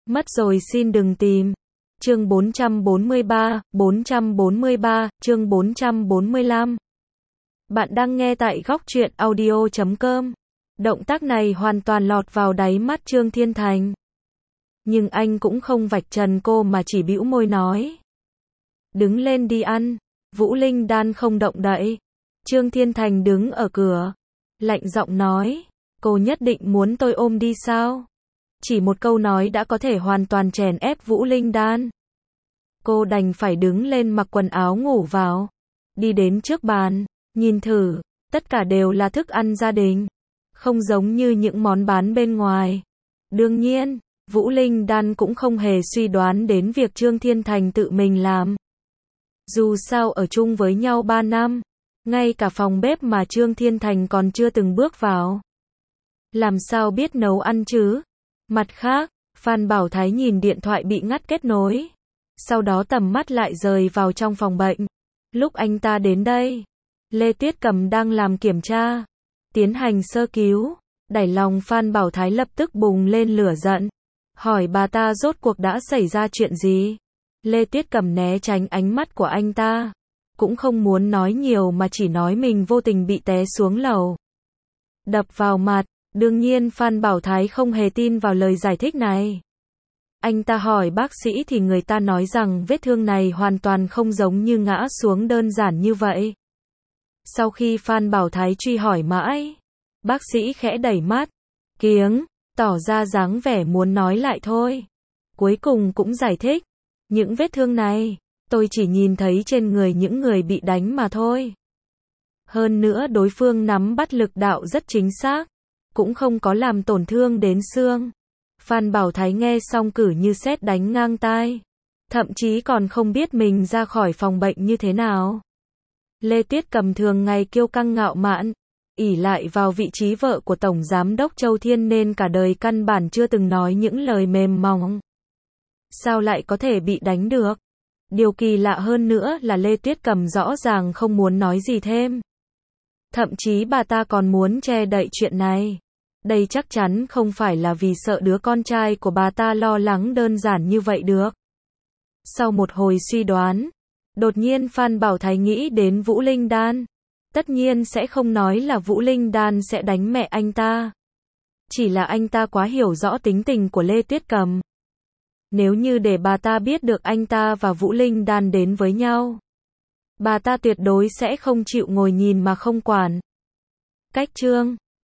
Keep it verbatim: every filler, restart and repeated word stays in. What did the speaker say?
Mất rồi xin đừng tìm. Chương bốn trăm bốn mươi ba, bốn trăm bốn mươi ba, chương bốn trăm bốn mươi lăm. Bạn đang nghe tại góc truyện audio chấm com. Động tác này hoàn toàn lọt vào đáy mắt Trương Thiên Thành. Nhưng anh cũng không vạch trần cô mà chỉ bĩu môi nói. Đứng lên đi ăn. Vũ Linh Đan không động đậy. Trương Thiên Thành đứng ở cửa. Lạnh giọng nói. Cô nhất định muốn tôi ôm đi sao? Chỉ một câu nói đã có thể hoàn toàn chèn ép Vũ Linh Đan. Cô đành phải đứng lên mặc quần áo ngủ vào. Đi đến trước bàn, nhìn thử, tất cả đều là thức ăn gia đình. Không giống như những món bán bên ngoài. Đương nhiên, Vũ Linh Đan cũng không hề suy đoán đến việc Trương Thiên Thành tự mình làm. Dù sao ở chung với nhau ba năm, ngay cả phòng bếp mà Trương Thiên Thành còn chưa từng bước vào. Làm sao biết nấu ăn chứ? Mặt khác, Phan Bảo Thái nhìn điện thoại bị ngắt kết nối. Sau đó tầm mắt lại rời vào trong phòng bệnh. Lúc anh ta đến đây, Lê Tuyết Cầm đang làm kiểm tra, tiến hành sơ cứu. Đẩy lòng Phan Bảo Thái lập tức bùng lên lửa giận. Hỏi bà ta rốt cuộc đã xảy ra chuyện gì? Lê Tuyết Cầm né tránh ánh mắt của anh ta. Cũng không muốn nói nhiều mà chỉ nói mình vô tình bị té xuống lầu. Đập vào mặt. Đương nhiên Phan Bảo Thái không hề tin vào lời giải thích này. Anh ta hỏi bác sĩ thì người ta nói rằng vết thương này hoàn toàn không giống như ngã xuống đơn giản như vậy. Sau khi Phan Bảo Thái truy hỏi mãi, bác sĩ khẽ đẩy mắt, kiếng, tỏ ra dáng vẻ muốn nói lại thôi. Cuối cùng cũng giải thích, những vết thương này, tôi chỉ nhìn thấy trên người những người bị đánh mà thôi. Hơn nữa đối phương nắm bắt lực đạo rất chính xác. Cũng không có làm tổn thương đến xương. Phan Bảo Thái nghe xong cử như sét đánh ngang tai. Thậm chí còn không biết mình ra khỏi phòng bệnh như thế nào. Lê Tuyết Cầm thường ngày kiêu căng ngạo mạn, ỷ lại vào vị trí vợ của Tổng Giám đốc Châu Thiên nên cả đời căn bản chưa từng nói những lời mềm mỏng. Sao lại có thể bị đánh được? Điều kỳ lạ hơn nữa là Lê Tuyết Cầm rõ ràng không muốn nói gì thêm. Thậm chí bà ta còn muốn che đậy chuyện này. Đây chắc chắn không phải là vì sợ đứa con trai của bà ta lo lắng đơn giản như vậy được. Sau một hồi suy đoán, đột nhiên Phan Bảo Thái nghĩ đến Vũ Linh Đan. Tất nhiên sẽ không nói là Vũ Linh Đan sẽ đánh mẹ anh ta. Chỉ là anh ta quá hiểu rõ tính tình của Lê Tuyết Cầm. Nếu như để bà ta biết được anh ta và Vũ Linh Đan đến với nhau, bà ta tuyệt đối sẽ không chịu ngồi nhìn mà không quản. Cách chương